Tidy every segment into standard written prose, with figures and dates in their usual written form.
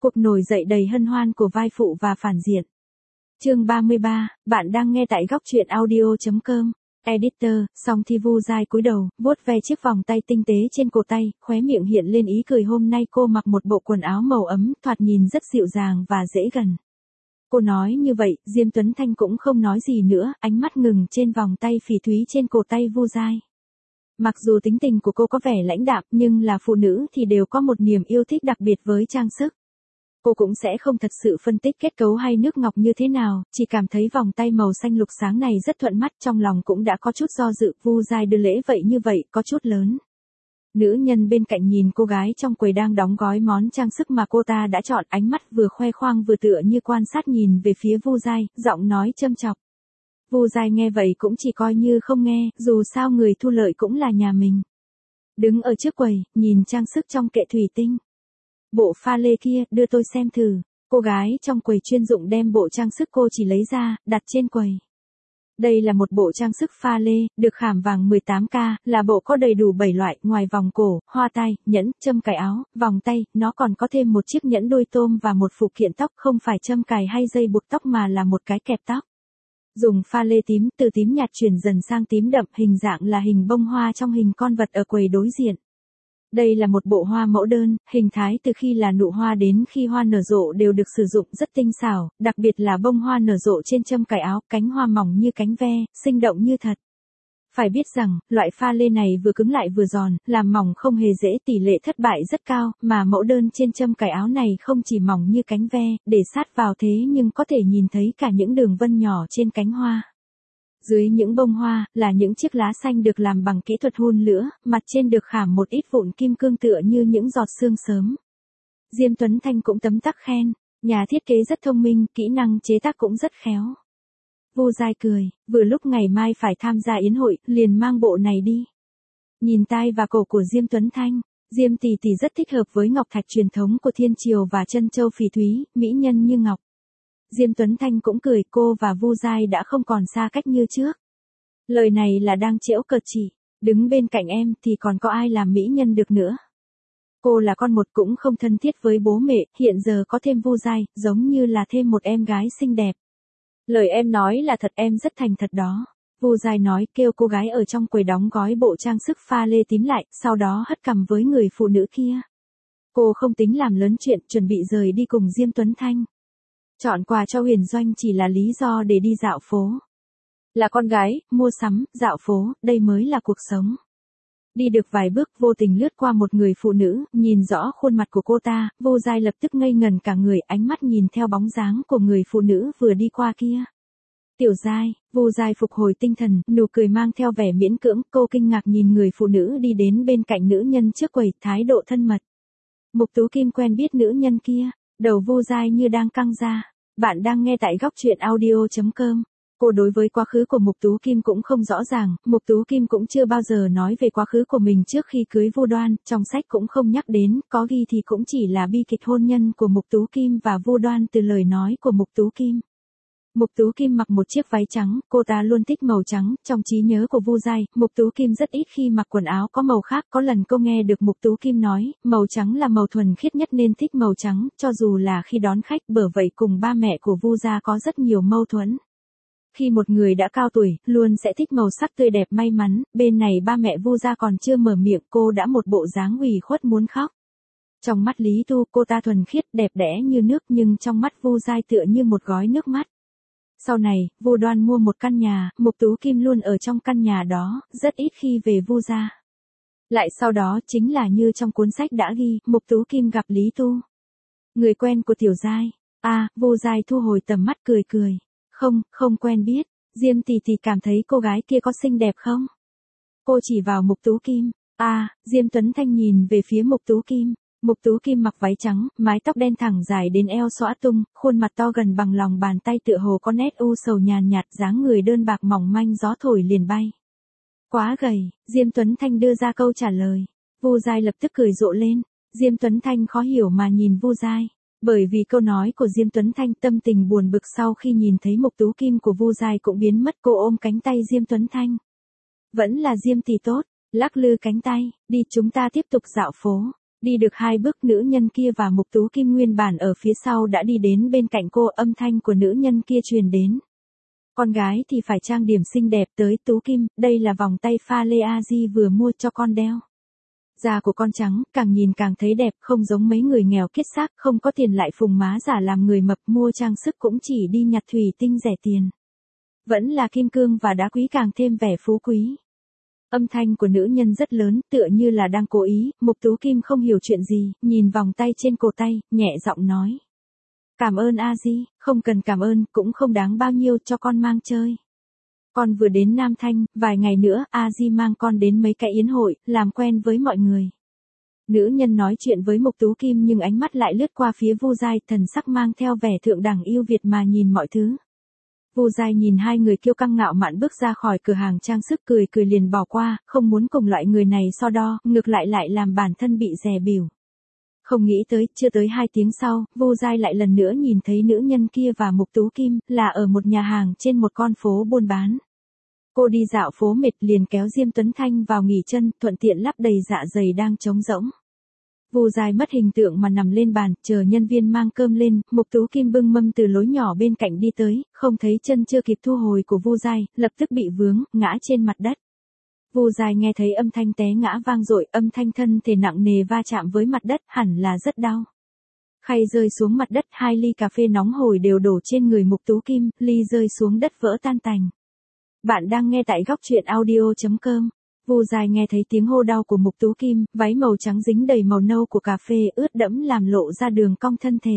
Cuộc nổi dậy đầy hân hoan của vai phụ và phản diện. Chương 33, bạn đang nghe tại góc truyện audio.com. Editor, Song Thi Vu dai cúi đầu, vuốt ve chiếc vòng tay tinh tế trên cổ tay, khóe miệng hiện lên ý cười. Hôm nay cô mặc một bộ quần áo màu ấm, thoạt nhìn rất dịu dàng và dễ gần. Cô nói như vậy, Diêm Tuấn Thanh cũng không nói gì nữa, ánh mắt ngừng trên vòng tay phỉ thúy trên cổ tay Vu dai. Mặc dù tính tình của cô có vẻ lãnh đạm, nhưng là phụ nữ thì đều có một niềm yêu thích đặc biệt với trang sức. Cô cũng sẽ không thật sự phân tích kết cấu hay nước ngọc như thế nào, chỉ cảm thấy vòng tay màu xanh lục sáng này rất thuận mắt, trong lòng cũng đã có chút do dự. Vu dai đưa lễ vậy như vậy, có chút lớn. Nữ nhân bên cạnh nhìn cô gái trong quầy đang đóng gói món trang sức mà cô ta đã chọn, ánh mắt vừa khoe khoang vừa tựa như quan sát nhìn về phía Vu dai, giọng nói châm chọc. Vu dai nghe vậy cũng chỉ coi như không nghe, dù sao người thu lợi cũng là nhà mình. Đứng ở trước quầy, nhìn trang sức trong kệ thủy tinh. Bộ pha lê kia, đưa tôi xem thử. Cô gái trong quầy chuyên dụng đem bộ trang sức cô chỉ lấy ra, đặt trên quầy. Đây là một bộ trang sức pha lê, được khảm vàng 18K, là bộ có đầy đủ 7 loại, ngoài vòng cổ, hoa tai, nhẫn, châm cài áo, vòng tay, nó còn có thêm một chiếc nhẫn đôi tôm và một phụ kiện tóc, không phải châm cài hay dây buộc tóc mà là một cái kẹp tóc. Dùng pha lê tím, từ tím nhạt chuyển dần sang tím đậm, hình dạng là hình bông hoa trong hình con vật ở quầy đối diện. Đây là một bộ hoa mẫu đơn, hình thái từ khi là nụ hoa đến khi hoa nở rộ đều được sử dụng rất tinh xảo, đặc biệt là bông hoa nở rộ trên châm cài áo, cánh hoa mỏng như cánh ve, sinh động như thật. Phải biết rằng, loại pha lê này vừa cứng lại vừa giòn, làm mỏng không hề dễ, tỷ lệ thất bại rất cao, mà mẫu đơn trên châm cài áo này không chỉ mỏng như cánh ve, để sát vào thế nhưng có thể nhìn thấy cả những đường vân nhỏ trên cánh hoa. Dưới những bông hoa, là những chiếc lá xanh được làm bằng kỹ thuật hun lửa, mặt trên được khảm một ít vụn kim cương tựa như những giọt sương sớm. Diêm Tuấn Thanh cũng tấm tắc khen, nhà thiết kế rất thông minh, kỹ năng chế tác cũng rất khéo. Vu dai cười, vừa lúc ngày mai phải tham gia yến hội, liền mang bộ này đi. Nhìn tai và cổ của Diêm Tuấn Thanh, Diêm tỷ tỷ rất thích hợp với ngọc thạch truyền thống của Thiên Triều và trân châu phỉ thúy, mỹ nhân như ngọc. Diêm Tuấn Thanh cũng cười, cô và Vu dai đã không còn xa cách như trước. Lời này là đang giễu cợt chỉ, đứng bên cạnh em thì còn có ai làm mỹ nhân được nữa. Cô là con một cũng không thân thiết với bố mẹ, hiện giờ có thêm Vu dai, giống như là thêm một em gái xinh đẹp. Lời em nói là thật, em rất thành thật đó. Vu dai nói, kêu cô gái ở trong quầy đóng gói bộ trang sức pha lê tím lại, sau đó hất cằm với người phụ nữ kia. Cô không tính làm lớn chuyện, chuẩn bị rời đi cùng Diêm Tuấn Thanh. Chọn quà cho Huyền Doanh chỉ là lý do để đi dạo phố. Là con gái, mua sắm, dạo phố, đây mới là cuộc sống. Đi được vài bước, vô tình lướt qua một người phụ nữ, nhìn rõ khuôn mặt của cô ta, Vu dai lập tức ngây ngần cả người, ánh mắt nhìn theo bóng dáng của người phụ nữ vừa đi qua kia. Tiểu dai, Vu dai phục hồi tinh thần, nụ cười mang theo vẻ miễn cưỡng, cô kinh ngạc nhìn người phụ nữ đi đến bên cạnh nữ nhân trước quầy, thái độ thân mật. Mục Tú Kim quen biết nữ nhân kia, đầu Vu dai như đang căng ra. Bạn đang nghe tại góc truyện audio.com. Cô đối với quá khứ của Mục Tú Kim cũng không rõ ràng, Mục Tú Kim cũng chưa bao giờ nói về quá khứ của mình trước khi cưới Vu Đoan, trong sách cũng không nhắc đến, có ghi thì cũng chỉ là bi kịch hôn nhân của Mục Tú Kim và Vu Đoan từ lời nói của Mục Tú Kim. Mục Tú Kim mặc một chiếc váy trắng, cô ta luôn thích màu trắng, trong trí nhớ của Vu dai, Mục Tú Kim rất ít khi mặc quần áo có màu khác, có lần cô nghe được Mục Tú Kim nói, màu trắng là màu thuần khiết nhất nên thích màu trắng, cho dù là khi đón khách, bởi vậy cùng ba mẹ của Vu gia có rất nhiều mâu thuẫn. Khi một người đã cao tuổi, luôn sẽ thích màu sắc tươi đẹp may mắn, bên này ba mẹ Vu gia còn chưa mở miệng, cô đã một bộ dáng ủy khuất muốn khóc. Trong mắt Lý Tu, cô ta thuần khiết, đẹp đẽ như nước, nhưng trong mắt Vu dai tựa như một gói nước mắt. Sau này, Vu Đoan mua một căn nhà, Mục Tú Kim luôn ở trong căn nhà đó, rất ít khi về Vu gia. Lại sau đó chính là như trong cuốn sách đã ghi, Mục Tú Kim gặp Lý Tu, người quen của tiểu dai. Vu dai thu hồi tầm mắt cười cười. Không quen biết. Diêm tỷ tỷ cảm thấy cô gái kia có xinh đẹp không? Cô chỉ vào Mục Tú Kim. Diêm Tuấn Thanh nhìn về phía Mục Tú Kim. Mục Tú Kim mặc váy trắng, mái tóc đen thẳng dài đến eo xõa tung, khuôn mặt to gần bằng lòng bàn tay tựa hồ có nét u sầu nhàn nhạt, dáng người đơn bạc mỏng manh gió thổi liền bay. Quá gầy, Diêm Tuấn Thanh đưa ra câu trả lời. Vu dai lập tức cười rộ lên. Diêm Tuấn Thanh khó hiểu mà nhìn Vu dai. Bởi vì câu nói của Diêm Tuấn Thanh, tâm tình buồn bực sau khi nhìn thấy Mục Tú Kim của Vu dai cũng biến mất, cô ôm cánh tay Diêm Tuấn Thanh. Vẫn là Diêm tỷ tốt, lắc lư cánh tay, đi chúng ta tiếp tục dạo phố. Đi được 2 bước, nữ nhân kia và Mục Tú Kim nguyên bản ở phía sau đã đi đến bên cạnh cô, âm thanh của nữ nhân kia truyền đến. Con gái thì phải trang điểm xinh đẹp, tới Tú Kim, đây là vòng tay pha lê a di vừa mua cho con đeo. Da của con trắng, càng nhìn càng thấy đẹp, không giống mấy người nghèo kiết xác, không có tiền lại phùng má giả làm người mập, mua trang sức cũng chỉ đi nhặt thủy tinh rẻ tiền. Vẫn là kim cương và đá quý càng thêm vẻ phú quý. Âm thanh của nữ nhân rất lớn, tựa như là đang cố ý. Mục Tú Kim không hiểu chuyện gì, nhìn vòng tay trên cổ tay, nhẹ giọng nói. Cảm ơn a di, không cần cảm ơn, cũng không đáng bao nhiêu, cho con mang chơi. Con vừa đến Nam Thanh, vài ngày nữa, a di mang con đến mấy cái yến hội, làm quen với mọi người. Nữ nhân nói chuyện với Mục Tú Kim nhưng ánh mắt lại lướt qua phía Vu Giai, thần sắc mang theo vẻ thượng đẳng yêu Việt mà nhìn mọi thứ. Vu Giai nhìn hai người kiêu căng ngạo mạn bước ra khỏi cửa hàng trang sức, cười cười liền bỏ qua, không muốn cùng loại người này so đo, ngược lại lại làm bản thân bị dè bỉu. Không nghĩ tới, chưa tới 2 tiếng sau, Vu Giai lại lần nữa nhìn thấy nữ nhân kia và Mục Tú Kim, là ở một nhà hàng trên một con phố buôn bán. Cô đi dạo phố mệt liền kéo Diêm Tuấn Thanh vào nghỉ chân, thuận tiện lấp đầy dạ dày đang trống rỗng. Vu Giai mất hình tượng mà nằm lên bàn, chờ nhân viên mang cơm lên, Mục Tú Kim bưng mâm từ lối nhỏ bên cạnh đi tới, không thấy chân chưa kịp thu hồi của Vu Giai, lập tức bị vướng, ngã trên mặt đất. Vu Giai nghe thấy âm thanh té ngã vang dội, âm thanh thân thể nặng nề va chạm với mặt đất, hẳn là rất đau. Khay rơi xuống mặt đất, 2 ly cà phê nóng hổi đều đổ trên người Mục Tú Kim, ly rơi xuống đất vỡ tan tành. Bạn đang nghe tại góc truyện audio.com. Vu Giai nghe thấy tiếng hô đau của Mục Tú Kim, váy màu trắng dính đầy màu nâu của cà phê ướt đẫm làm lộ ra đường cong thân thể.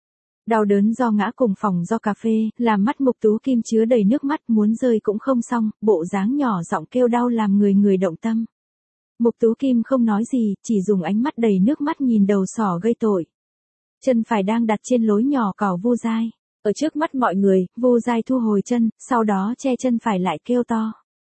Đau đớn do ngã cùng phòng do cà phê, làm mắt Mục Tú Kim chứa đầy nước mắt, muốn rơi cũng không xong, bộ dáng nhỏ giọng kêu đau làm người động tâm. Mục Tú Kim không nói gì, chỉ dùng ánh mắt đầy nước mắt nhìn đầu sỏ gây tội. Chân phải đang đặt trên lối nhỏ cỏ Vu Giai. Ở trước mắt mọi người, Vu Giai thu hồi chân, sau đó che chân phải lại kêu to.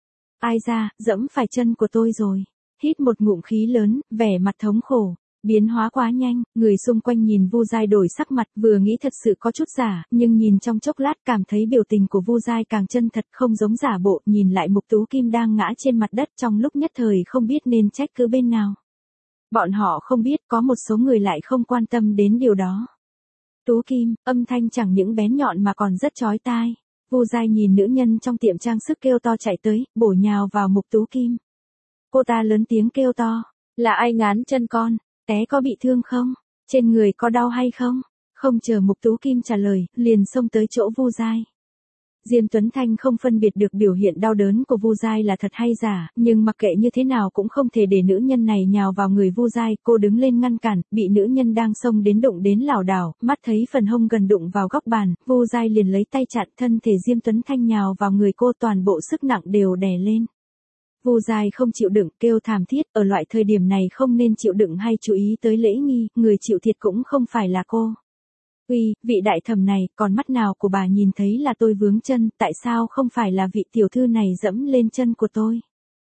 Ai ra, dẫm phải chân của tôi rồi. Hít một ngụm khí lớn, vẻ mặt thống khổ. Biến hóa quá nhanh, người xung quanh nhìn Vu Giai đổi sắc mặt, vừa nghĩ thật sự có chút giả, nhưng nhìn trong chốc lát cảm thấy biểu tình của Vu Giai càng chân thật, không giống giả bộ, nhìn lại Mục Tú Kim đang ngã trên mặt đất, trong lúc nhất thời không biết nên trách cứ bên nào. Bọn họ không biết, có một số người lại không quan tâm đến điều đó. Tú Kim, âm thanh chẳng những bén nhọn mà còn rất chói tai. Vu Giai nhìn nữ nhân trong tiệm trang sức kêu to chạy tới, bổ nhào vào Mục Tú Kim. Cô ta lớn tiếng kêu to, là ai ngán chân con, té có bị thương không? Trên người có đau hay không? Không chờ Mục Tú Kim trả lời, liền xông tới chỗ Vu Giai. Diêm Tuấn Thanh không phân biệt được biểu hiện đau đớn của Vu Giai là thật hay giả, nhưng mặc kệ như thế nào cũng không thể để nữ nhân này nhào vào người Vu Giai, cô đứng lên ngăn cản, bị nữ nhân đang xông đến đụng đến lảo đảo, mắt thấy phần hông gần đụng vào góc bàn, Vu Giai liền lấy tay chặn, thân thể Diêm Tuấn Thanh nhào vào người cô, toàn bộ sức nặng đều đè lên. Vu Giai không chịu đựng, kêu thảm thiết, ở loại thời điểm này không nên chịu đựng hay chú ý tới lễ nghi, người chịu thiệt cũng không phải là cô. Uy, vị đại thẩm này, còn mắt nào của bà nhìn thấy là tôi vướng chân, tại sao không phải là vị tiểu thư này dẫm lên chân của tôi?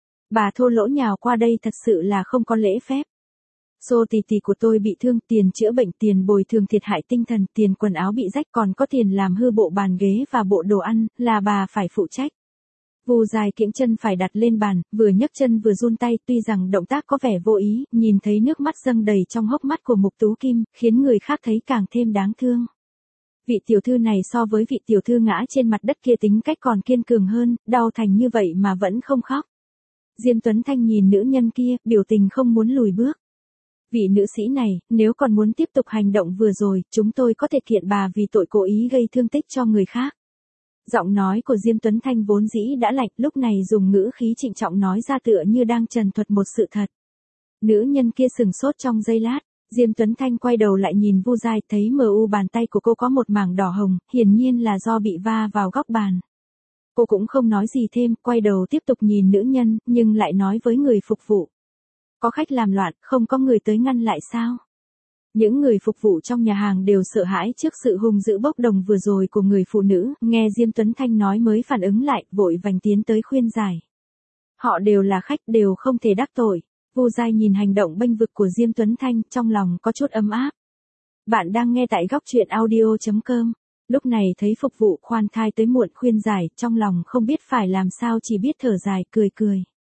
Bà thô lỗ nhào qua đây thật sự là không có lễ phép. Xô tì tì của tôi bị thương, tiền chữa bệnh, tiền bồi thường thiệt hại tinh thần, tiền quần áo bị rách, còn có tiền làm hư bộ bàn ghế và bộ đồ ăn, là bà phải phụ trách. Vu Giai kiễng chân phải đặt lên bàn, vừa nhấc chân vừa run tay, tuy rằng động tác có vẻ vô ý, nhìn thấy nước mắt dâng đầy trong hốc mắt của Mục Tú Kim, khiến người khác thấy càng thêm đáng thương. Vị tiểu thư này so với vị tiểu thư ngã trên mặt đất kia tính cách còn kiên cường hơn, đau thành như vậy mà vẫn không khóc. Diêm Tuấn Thanh nhìn nữ nhân kia, biểu tình không muốn lùi bước. Vị nữ sĩ này, nếu còn muốn tiếp tục hành động vừa rồi, chúng tôi có thể kiện bà vì tội cố ý gây thương tích cho người khác. Giọng nói của Diêm Tuấn Thanh vốn dĩ đã lạnh, lúc này dùng ngữ khí trịnh trọng nói ra tựa như đang trần thuật một sự thật. Nữ nhân kia sừng sốt trong giây lát, Diêm Tuấn Thanh quay đầu lại nhìn Vu Giai, thấy bàn tay của cô có một mảng đỏ hồng, hiển nhiên là do bị va vào góc bàn. Cô cũng không nói gì thêm, quay đầu tiếp tục nhìn nữ nhân, nhưng lại nói với người phục vụ. Có khách làm loạn, không có người tới ngăn lại sao? Những người phục vụ trong nhà hàng đều sợ hãi trước sự hung dữ bốc đồng vừa rồi của người phụ nữ, nghe Diêm Tuấn Thanh nói mới phản ứng lại, vội vành tiến tới khuyên giải. Họ đều là khách, đều không thể đắc tội. Vu Giai nhìn hành động bênh vực của Diêm Tuấn Thanh, trong lòng có chút ấm áp. Bạn đang nghe tại góc truyện audio.com. Lúc này thấy phục vụ khoan thai tới muộn khuyên giải, trong lòng không biết phải làm sao, chỉ biết thở dài, cười cười.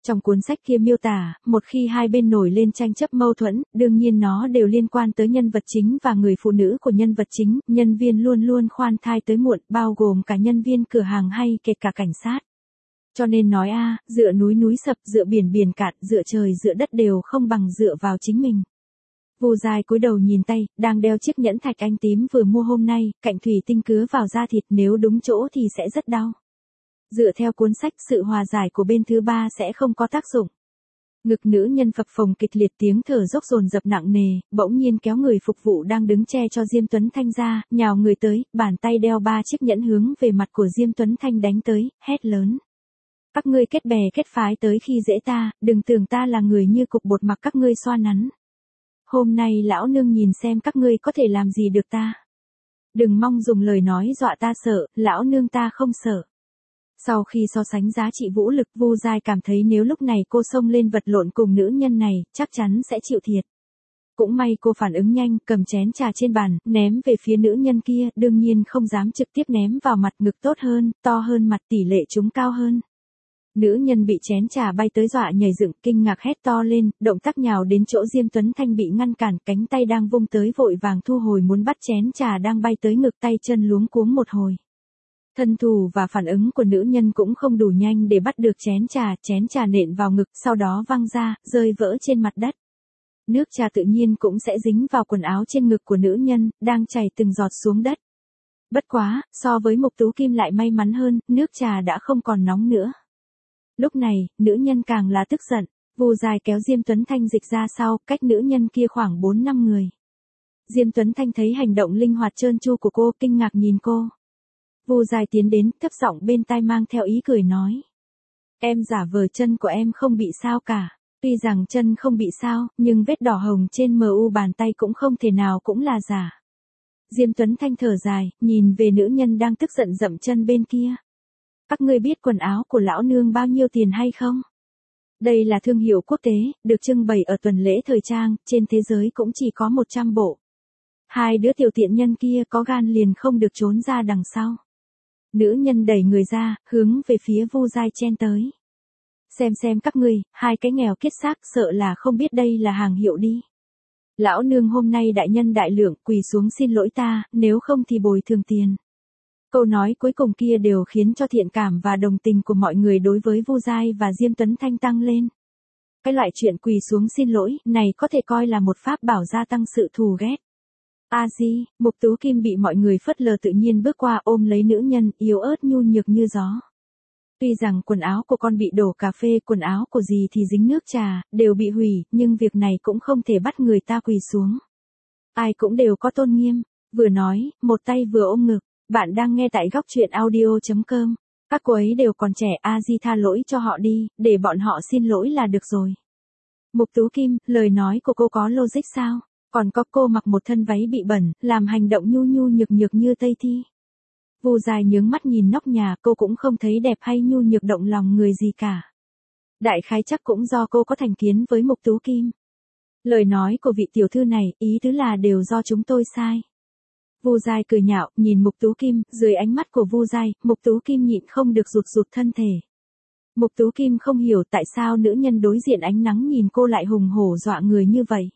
Trong cuốn sách kia miêu tả, một khi hai bên nổi lên tranh chấp mâu thuẫn, đương nhiên nó đều liên quan tới nhân vật chính và người phụ nữ của nhân vật chính, nhân viên luôn luôn khoan thai tới muộn, bao gồm cả nhân viên cửa hàng hay kể cả cảnh sát. Cho nên nói dựa núi núi sập, dựa biển biển cạn, dựa trời dựa đất đều không bằng dựa vào chính mình. Vu Giai cúi đầu nhìn tay, đang đeo chiếc nhẫn thạch anh tím vừa mua hôm nay, cạnh thủy tinh cứa vào da thịt, nếu đúng chỗ thì sẽ rất đau. Dựa theo cuốn sách, sự hòa giải của bên thứ ba sẽ không có tác dụng. Ngực nữ nhân phập phồng kịch liệt, tiếng thở dốc dồn dập nặng nề, bỗng nhiên kéo người phục vụ đang đứng che cho Diêm Tuấn Thanh ra, nhào người tới, bàn tay đeo 3 chiếc nhẫn hướng về mặt của Diêm Tuấn Thanh đánh tới, hét lớn. Các ngươi kết bè kết phái tới khi dễ ta, đừng tưởng ta là người như cục bột mặc các ngươi xoa nắn. Hôm nay lão nương nhìn xem các ngươi có thể làm gì được ta. Đừng mong dùng lời nói dọa ta sợ, lão nương ta không sợ. Sau khi so sánh giá trị vũ lực, Vu Giai cảm thấy nếu lúc này cô xông lên vật lộn cùng nữ nhân này, chắc chắn sẽ chịu thiệt. Cũng may cô phản ứng nhanh, cầm chén trà trên bàn, ném về phía nữ nhân kia, đương nhiên không dám trực tiếp ném vào mặt, ngực tốt hơn, to hơn mặt, tỷ lệ trúng cao hơn. Nữ nhân bị chén trà bay tới dọa nhảy dựng, kinh ngạc hét to lên, động tác nhào đến chỗ Diêm Tuấn Thanh bị ngăn cản, cánh tay đang vung tới vội vàng thu hồi muốn bắt chén trà đang bay tới ngực, tay chân luống cuống một hồi. Thân thủ và phản ứng của nữ nhân cũng không đủ nhanh để bắt được chén trà nện vào ngực, sau đó văng ra, rơi vỡ trên mặt đất. Nước trà tự nhiên cũng sẽ dính vào quần áo trên ngực của nữ nhân, đang chảy từng giọt xuống đất. Bất quá, so với Mục Tú Kim lại may mắn hơn, nước trà đã không còn nóng nữa. Lúc này, nữ nhân càng là tức giận, Vu Giai kéo Diêm Tuấn Thanh dịch ra sau, cách nữ nhân kia khoảng 4-5 người. Diêm Tuấn Thanh thấy hành động linh hoạt trơn tru của cô, kinh ngạc nhìn cô. Vu Giai tiến đến, thấp giọng bên tai mang theo ý cười nói. Em giả vờ chân của em không bị sao cả. Tuy rằng chân không bị sao, nhưng vết đỏ hồng trên mu bàn tay cũng không thể nào cũng là giả. Diêm Tuấn Thanh thở dài, nhìn về nữ nhân đang tức giận dậm chân bên kia. Các ngươi biết quần áo của lão nương bao nhiêu tiền hay không? Đây là thương hiệu quốc tế, được trưng bày ở tuần lễ thời trang, trên thế giới cũng chỉ có 100 bộ. Hai đứa tiểu tiện nhân kia có gan liền không được trốn ra đằng sau. Nữ nhân đẩy người ra, hướng về phía Vu Giai chen tới. Xem các ngươi, hai cái nghèo kiết xác, sợ là không biết đây là hàng hiệu đi. Lão nương hôm nay đại nhân đại lượng, quỳ xuống xin lỗi ta, nếu không thì bồi thường tiền. Câu nói cuối cùng kia đều khiến cho thiện cảm và đồng tình của mọi người đối với Vu Giai và Diêm Tuấn Thanh tăng lên. Cái loại chuyện quỳ xuống xin lỗi này có thể coi là một pháp bảo gia tăng sự thù ghét. Di, Mục Tú Kim bị mọi người phớt lờ tự nhiên bước qua ôm lấy nữ nhân, yếu ớt nhu nhược như gió. Tuy rằng quần áo của con bị đổ cà phê, quần áo của dì thì dính nước trà, đều bị hủy, nhưng việc này cũng không thể bắt người ta quỳ xuống. Ai cũng đều có tôn nghiêm, vừa nói, một tay vừa ôm ngực. Bạn đang nghe tại góc truyện audio.com. Các cô ấy đều còn trẻ, Di tha lỗi cho họ đi, để bọn họ xin lỗi là được rồi. Mục Tú Kim, lời nói của cô có logic sao? Còn có cô mặc một thân váy bị bẩn, làm hành động nhu nhu nhược nhược như Tây Thi. Vu Giai nhướng mắt nhìn nóc nhà, cô cũng không thấy đẹp hay nhu nhược động lòng người gì cả. Đại khái chắc cũng do cô có thành kiến với Mục Tú Kim. Lời nói của vị tiểu thư này, ý tứ là đều do chúng tôi sai. Vu Giai cười nhạo, nhìn Mục Tú Kim, dưới ánh mắt của Vu Giai, Mục Tú Kim nhịn không được rụt thân thể. Mục Tú Kim không hiểu tại sao nữ nhân đối diện ánh nắng nhìn cô lại hùng hổ dọa người như vậy.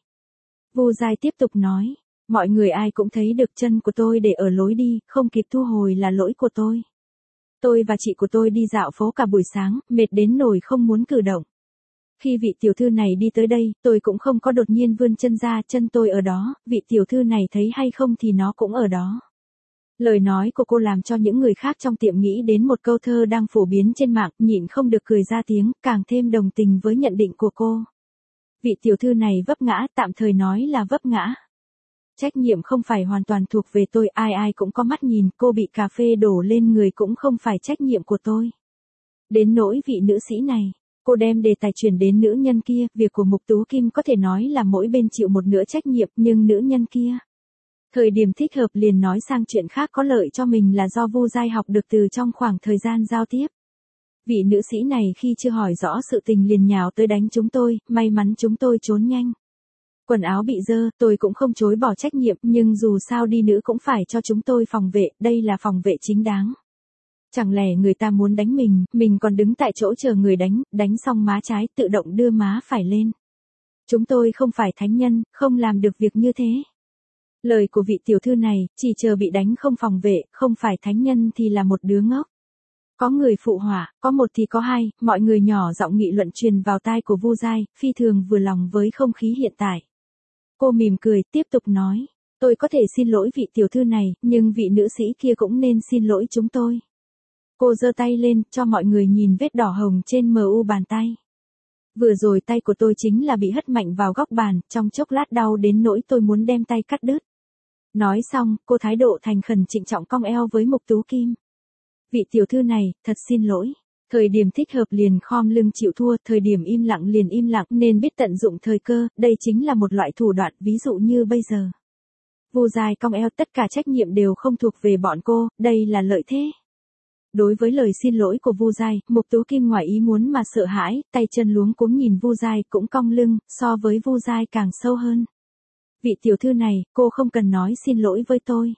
Vu Giai tiếp tục nói, mọi người ai cũng thấy được chân của tôi để ở lối đi, không kịp thu hồi là lỗi của tôi. Tôi và chị của tôi đi dạo phố cả buổi sáng, mệt đến nỗi không muốn cử động. Khi vị tiểu thư này đi tới đây, tôi cũng không có đột nhiên vươn chân ra, chân tôi ở đó, vị tiểu thư này thấy hay không thì nó cũng ở đó. Lời nói của cô làm cho những người khác trong tiệm nghĩ đến một câu thơ đang phổ biến trên mạng, nhịn không được cười ra tiếng, càng thêm đồng tình với nhận định của cô. Vị tiểu thư này vấp ngã, tạm thời nói là vấp ngã. Trách nhiệm không phải hoàn toàn thuộc về tôi, ai cũng có mắt nhìn, cô bị cà phê đổ lên người cũng không phải trách nhiệm của tôi. Đến nỗi vị nữ sĩ này, cô đem đề tài chuyển đến nữ nhân kia, việc của Mục Tú Kim có thể nói là mỗi bên chịu một nửa trách nhiệm, nhưng nữ nhân kia. Thời điểm thích hợp liền nói sang chuyện khác có lợi cho mình là do Vu Giai học được từ trong khoảng thời gian giao tiếp. Vị nữ sĩ này khi chưa hỏi rõ sự tình liền nhào tới đánh chúng tôi, may mắn chúng tôi trốn nhanh. Quần áo bị dơ, tôi cũng không chối bỏ trách nhiệm, nhưng dù sao đi nữa cũng phải cho chúng tôi phòng vệ, đây là phòng vệ chính đáng. Chẳng lẽ người ta muốn đánh mình còn đứng tại chỗ chờ người đánh xong má trái tự động đưa má phải lên. Chúng tôi không phải thánh nhân, không làm được việc như thế. Lời của vị tiểu thư này, chỉ chờ bị đánh không phòng vệ, không phải thánh nhân thì là một đứa ngốc. Có người phụ họa, có một thì có hai, mọi người nhỏ giọng nghị luận truyền vào tai của Vu Giai, phi thường vừa lòng với không khí hiện tại. Cô mỉm cười, tiếp tục nói, tôi có thể xin lỗi vị tiểu thư này, nhưng vị nữ sĩ kia cũng nên xin lỗi chúng tôi. Cô giơ tay lên, cho mọi người nhìn vết đỏ hồng trên mu bàn tay. Vừa rồi tay của tôi chính là bị hất mạnh vào góc bàn, trong chốc lát đau đến nỗi tôi muốn đem tay cắt đứt. Nói xong, cô thái độ thành khẩn trịnh trọng cong eo với Mục Tú Kim. Vị tiểu thư này, thật xin lỗi. Thời điểm thích hợp liền khom lưng chịu thua, thời điểm im lặng liền im lặng, nên biết tận dụng thời cơ, đây chính là một loại thủ đoạn, ví dụ như bây giờ. Vu Giai cong eo, tất cả trách nhiệm đều không thuộc về bọn cô, đây là lợi thế. Đối với lời xin lỗi của Vu Giai, Mục Tú Kim ngoài ý muốn mà sợ hãi, tay chân luống cuống nhìn Vu Giai cũng cong lưng, so với Vu Giai càng sâu hơn. Vị tiểu thư này, cô không cần nói xin lỗi với tôi.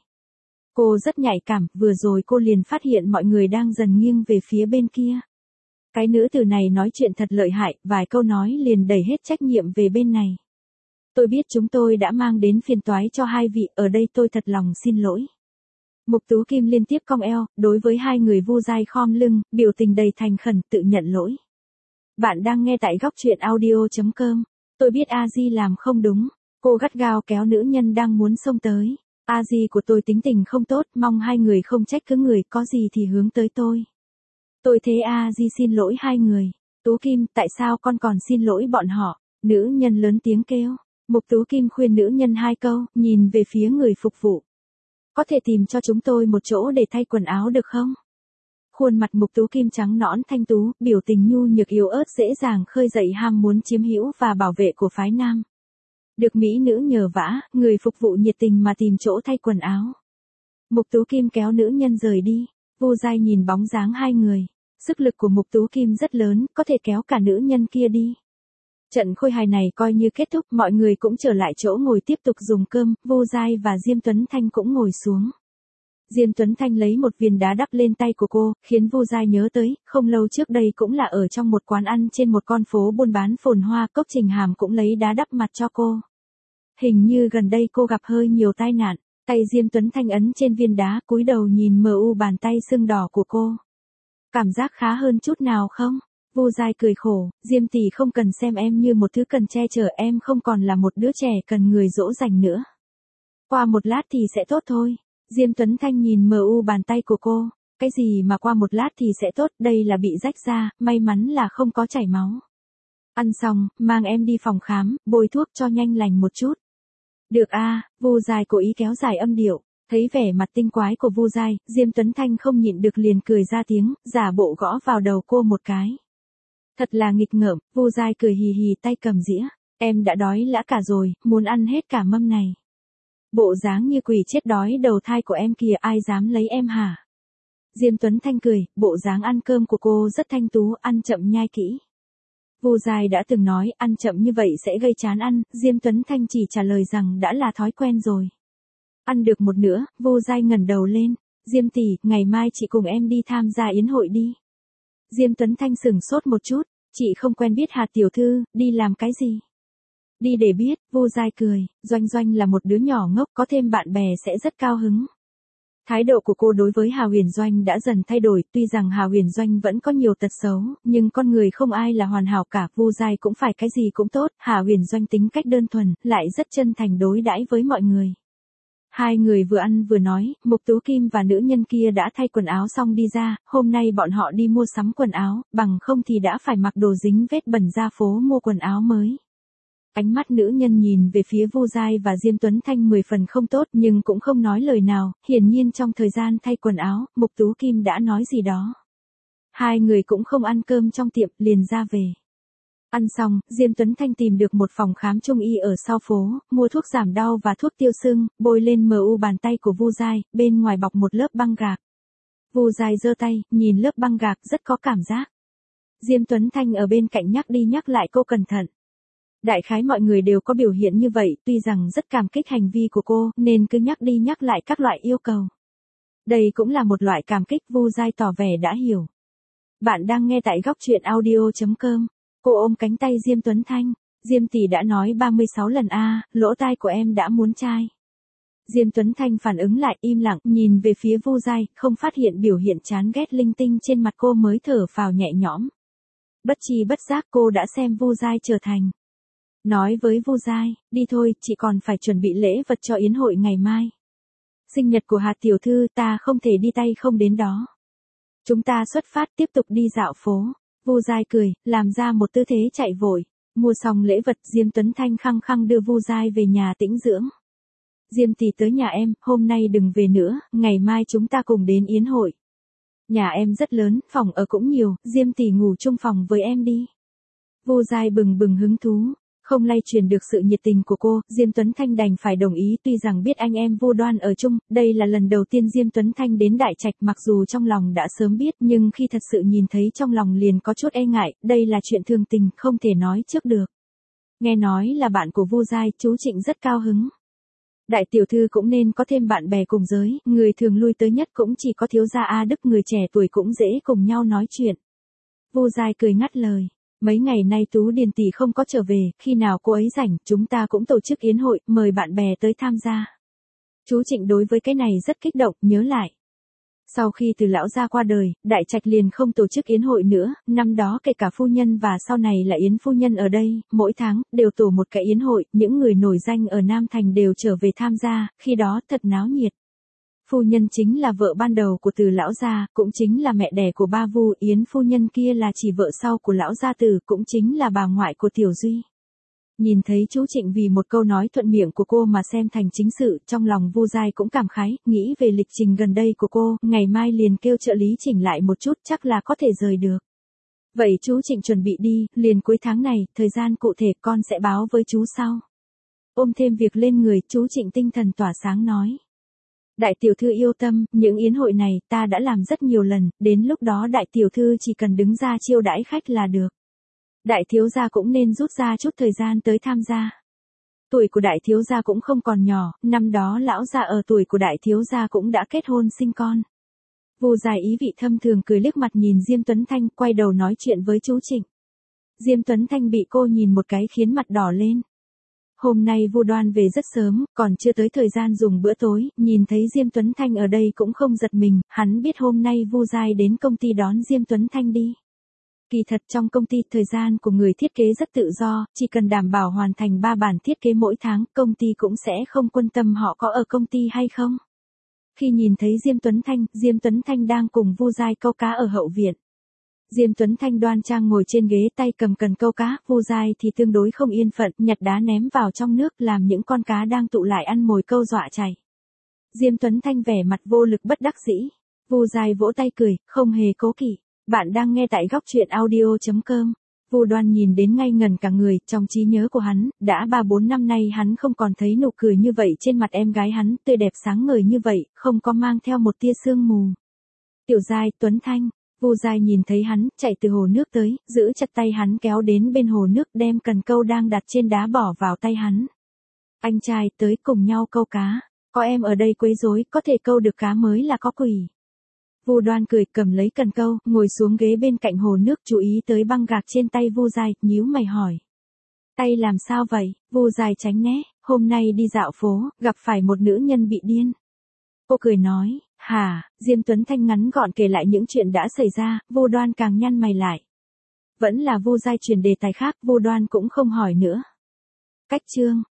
Cô rất nhạy cảm, vừa rồi cô liền phát hiện mọi người đang dần nghiêng về phía bên kia. Cái nữ tử này nói chuyện thật lợi hại, vài câu nói liền đẩy hết trách nhiệm về bên này. Tôi biết chúng tôi đã mang đến phiền toái cho hai vị, ở đây tôi thật lòng xin lỗi. Mục Tú Kim liên tiếp cong eo, đối với hai người Vu Giai khom lưng, biểu tình đầy thành khẩn, tự nhận lỗi. Bạn đang nghe tại góc truyện audio.com. Tôi biết A Di làm không đúng. Cô gắt gao kéo nữ nhân đang muốn xông tới. A Di của tôi tính tình không tốt, mong hai người không trách cứ người, có gì thì hướng tới tôi. Tôi thế A Di xin lỗi hai người. Tú Kim, tại sao con còn xin lỗi bọn họ? Nữ nhân lớn tiếng kêu. Mục Tú Kim khuyên nữ nhân hai câu, nhìn về phía người phục vụ. Có thể tìm cho chúng tôi một chỗ để thay quần áo được không? Khuôn mặt Mục Tú Kim trắng nõn thanh tú, biểu tình nhu nhược yếu ớt dễ dàng khơi dậy ham muốn chiếm hữu và bảo vệ của phái nam. Được mỹ nữ nhờ vả, người phục vụ nhiệt tình mà tìm chỗ thay quần áo. Mục Tú Kim kéo nữ nhân rời đi. Vu Giai nhìn bóng dáng hai người. Sức lực của Mục Tú Kim rất lớn, có thể kéo cả nữ nhân kia đi. Trận khôi hài này coi như kết thúc, mọi người cũng trở lại chỗ ngồi tiếp tục dùng cơm, Vu Giai và Diêm Tuấn Thanh cũng ngồi xuống. Diêm Tuấn Thanh lấy một viên đá đắp lên tay của cô, khiến Vu Giai nhớ tới, không lâu trước đây cũng là ở trong một quán ăn trên một con phố buôn bán phồn hoa, Cốc Trình Hàm cũng lấy đá đắp mặt cho cô. Hình như gần đây cô gặp hơi nhiều tai nạn, tay Diêm Tuấn Thanh ấn trên viên đá, cúi đầu nhìn mu bàn tay sưng đỏ của cô. Cảm giác khá hơn chút nào không? Vu Giai cười khổ, Diêm tỷ không cần xem em như một thứ cần che chở, em không còn là một đứa trẻ cần người dỗ dành nữa. Qua một lát thì sẽ tốt thôi. Diêm Tuấn Thanh nhìn mu bàn tay của cô, cái gì mà qua một lát thì sẽ tốt, đây là bị rách ra, may mắn là không có chảy máu. Ăn xong, mang em đi phòng khám, bôi thuốc cho nhanh lành một chút. Được a, Vu Giai cố ý kéo dài âm điệu, thấy vẻ mặt tinh quái của Vu Giai, Diêm Tuấn Thanh không nhịn được liền cười ra tiếng, giả bộ gõ vào đầu cô một cái. Thật là nghịch ngợm, Vu Giai cười hì hì tay cầm dĩa, em đã đói lã cả rồi, muốn ăn hết cả mâm này. Bộ dáng như quỷ chết đói đầu thai của em kìa, ai dám lấy em hả? Diêm Tuấn Thanh cười, bộ dáng ăn cơm của cô rất thanh tú, ăn chậm nhai kỹ. Vu Giai đã từng nói, ăn chậm như vậy sẽ gây chán ăn, Diêm Tuấn Thanh chỉ trả lời rằng đã là thói quen rồi. Ăn được một nửa, Vu Giai ngẩng đầu lên, Diêm tỷ, ngày mai chị cùng em đi tham gia yến hội đi. Diêm Tuấn Thanh sửng sốt một chút, chị không quen biết Hà tiểu thư, đi làm cái gì? Đi để biết, Vu Giai cười, Doanh Doanh là một đứa nhỏ ngốc, có thêm bạn bè sẽ rất cao hứng. Thái độ của cô đối với Hà Huyền Doanh đã dần thay đổi, tuy rằng Hà Huyền Doanh vẫn có nhiều tật xấu, nhưng con người không ai là hoàn hảo cả, Vu Giai cũng phải cái gì cũng tốt, Hà Huyền Doanh tính cách đơn thuần, lại rất chân thành đối đãi với mọi người. Hai người vừa ăn vừa nói, Mục Tú Kim và nữ nhân kia đã thay quần áo xong đi ra, hôm nay bọn họ đi mua sắm quần áo, bằng không thì đã phải mặc đồ dính vết bẩn ra phố mua quần áo mới. Ánh mắt nữ nhân nhìn về phía Vu Giai và Diêm Tuấn Thanh 10 phần không tốt nhưng cũng không nói lời nào, hiển nhiên trong thời gian thay quần áo, Mục Tú Kim đã nói gì đó. Hai người cũng không ăn cơm trong tiệm, liền ra về. Ăn xong, Diêm Tuấn Thanh tìm được một phòng khám trung y ở sau phố, mua thuốc giảm đau và thuốc tiêu sưng, bôi lên mu bàn tay của Vu Giai, bên ngoài bọc một lớp băng gạc. Vu Giai giơ tay, nhìn lớp băng gạc rất có cảm giác. Diêm Tuấn Thanh ở bên cạnh nhắc đi nhắc lại cô cẩn thận. Đại khái mọi người đều có biểu hiện như vậy, tuy rằng rất cảm kích hành vi của cô, nên cứ nhắc đi nhắc lại các loại yêu cầu. Đây cũng là một loại cảm kích, Vu Giai tỏ vẻ đã hiểu. Bạn đang nghe tại góc truyện audio.com. Cô ôm cánh tay Diêm Tuấn Thanh. Diêm tỷ đã nói 36 lần a, lỗ tai của em đã muốn chai. Diêm Tuấn Thanh phản ứng lại im lặng, nhìn về phía Vu Giai, không phát hiện biểu hiện chán ghét linh tinh trên mặt cô mới thở phào nhẹ nhõm. Bất tri bất giác cô đã xem Vu Giai trở thành. Nói với Vu Giai, đi thôi, chị còn phải chuẩn bị lễ vật cho yến hội ngày mai. Sinh nhật của Hà tiểu thư, ta không thể đi tay không đến đó. Chúng ta xuất phát tiếp tục đi dạo phố. Vu Giai cười, làm ra một tư thế chạy vội. Mua xong lễ vật, Diêm Tuấn Thanh khăng khăng đưa Vu Giai về nhà tĩnh dưỡng. Diêm tỷ tới nhà em, hôm nay đừng về nữa, ngày mai chúng ta cùng đến yến hội. Nhà em rất lớn, phòng ở cũng nhiều, Diêm tỷ ngủ chung phòng với em đi. Vu Giai bừng bừng hứng thú. Không lay truyền được sự nhiệt tình của cô, Diêm Tuấn Thanh đành phải đồng ý, tuy rằng biết anh em Vu Đoan ở chung, đây là lần đầu tiên Diêm Tuấn Thanh đến Đại Trạch, mặc dù trong lòng đã sớm biết, nhưng khi thật sự nhìn thấy trong lòng liền có chút e ngại, đây là chuyện thường tình, không thể nói trước được. Nghe nói là bạn của Vu Giai, chú Trịnh rất cao hứng. Đại tiểu thư cũng nên có thêm bạn bè cùng giới, người thường lui tới nhất cũng chỉ có thiếu gia A Đức, người trẻ tuổi cũng dễ cùng nhau nói chuyện. Vu Giai cười ngắt lời. Mấy ngày nay Tú Điền tỷ không có trở về, khi nào cô ấy rảnh, chúng ta cũng tổ chức yến hội, mời bạn bè tới tham gia. Chú Trịnh đối với cái này rất kích động, nhớ lại. Sau khi Từ lão gia qua đời, Đại Trạch liền không tổ chức yến hội nữa, năm đó kể cả phu nhân và sau này là Yến phu nhân ở đây, mỗi tháng, đều tổ một cái yến hội, những người nổi danh ở Nam Thành đều trở về tham gia, khi đó thật náo nhiệt. Phu nhân chính là vợ ban đầu của Từ lão gia, cũng chính là mẹ đẻ của ba Vu, Yến phu nhân kia là chỉ vợ sau của lão gia Từ, cũng chính là bà ngoại của Tiểu Duy. Nhìn thấy chú Trịnh vì một câu nói thuận miệng của cô mà xem thành chính sự, trong lòng Vu Giai cũng cảm khái, nghĩ về lịch trình gần đây của cô, ngày mai liền kêu trợ lý chỉnh lại một chút, chắc là có thể rời được. Vậy chú Trịnh chuẩn bị đi, liền cuối tháng này, thời gian cụ thể con sẽ báo với chú sau. Ôm thêm việc lên người, chú Trịnh tinh thần tỏa sáng nói. Đại tiểu thư yêu tâm, những yến hội này ta đã làm rất nhiều lần, đến lúc đó đại tiểu thư chỉ cần đứng ra chiêu đãi khách là được. Đại thiếu gia cũng nên rút ra chút thời gian tới tham gia. Tuổi của đại thiếu gia cũng không còn nhỏ, năm đó lão gia ở tuổi của đại thiếu gia cũng đã kết hôn sinh con. Vu Giai ý vị thâm thường cười liếc mặt nhìn Diêm Tuấn Thanh, quay đầu nói chuyện với chú Trịnh. Diêm Tuấn Thanh bị cô nhìn một cái khiến mặt đỏ lên. Hôm nay Vu Đoan về rất sớm, còn chưa tới thời gian dùng bữa tối, nhìn thấy Diêm Tuấn Thanh ở đây cũng không giật mình, hắn biết hôm nay Vu Giai đến công ty đón Diêm Tuấn Thanh đi. Kỳ thật trong công ty, thời gian của người thiết kế rất tự do, chỉ cần đảm bảo hoàn thành 3 bản thiết kế mỗi tháng, công ty cũng sẽ không quan tâm họ có ở công ty hay không. Khi nhìn thấy Diêm Tuấn Thanh đang cùng Vu Giai câu cá ở hậu viện. Diêm Tuấn Thanh đoan trang ngồi trên ghế, tay cầm cần câu cá, Vu Giai thì tương đối không yên phận, nhặt đá ném vào trong nước, làm những con cá đang tụ lại ăn mồi câu dọa chạy. Diêm Tuấn Thanh vẻ mặt vô lực bất đắc dĩ. Vu Giai vỗ tay cười, không hề cố kỵ. Bạn đang nghe tại góc truyện audio.com. Vu Đoan nhìn đến ngây ngẩn cả người, trong trí nhớ của hắn, đã 3-4 năm nay hắn không còn thấy nụ cười như vậy trên mặt em gái hắn, tươi đẹp sáng ngời như vậy, không có mang theo một tia sương mù. Tiểu Giai, Tuấn Thanh. Vu Giai nhìn thấy hắn, chạy từ hồ nước tới, giữ chặt tay hắn kéo đến bên hồ nước, đem cần câu đang đặt trên đá bỏ vào tay hắn. Anh trai, tới cùng nhau câu cá. Có em ở đây quấy rối, có thể câu được cá mới là có quỷ. Vu Đoan cười, cầm lấy cần câu, ngồi xuống ghế bên cạnh hồ nước, chú ý tới băng gạc trên tay Vu Giai, nhíu mày hỏi. Tay làm sao vậy? Vu Giai tránh né, hôm nay đi dạo phố, gặp phải một nữ nhân bị điên. Cô cười nói, hả? Diêm Tuấn Thanh ngắn gọn kể lại những chuyện đã xảy ra, Vu Đoan càng nhăn mày lại. Vẫn là Vu Giai chuyển đề tài khác, Vu Đoan cũng không hỏi nữa. Cách chương.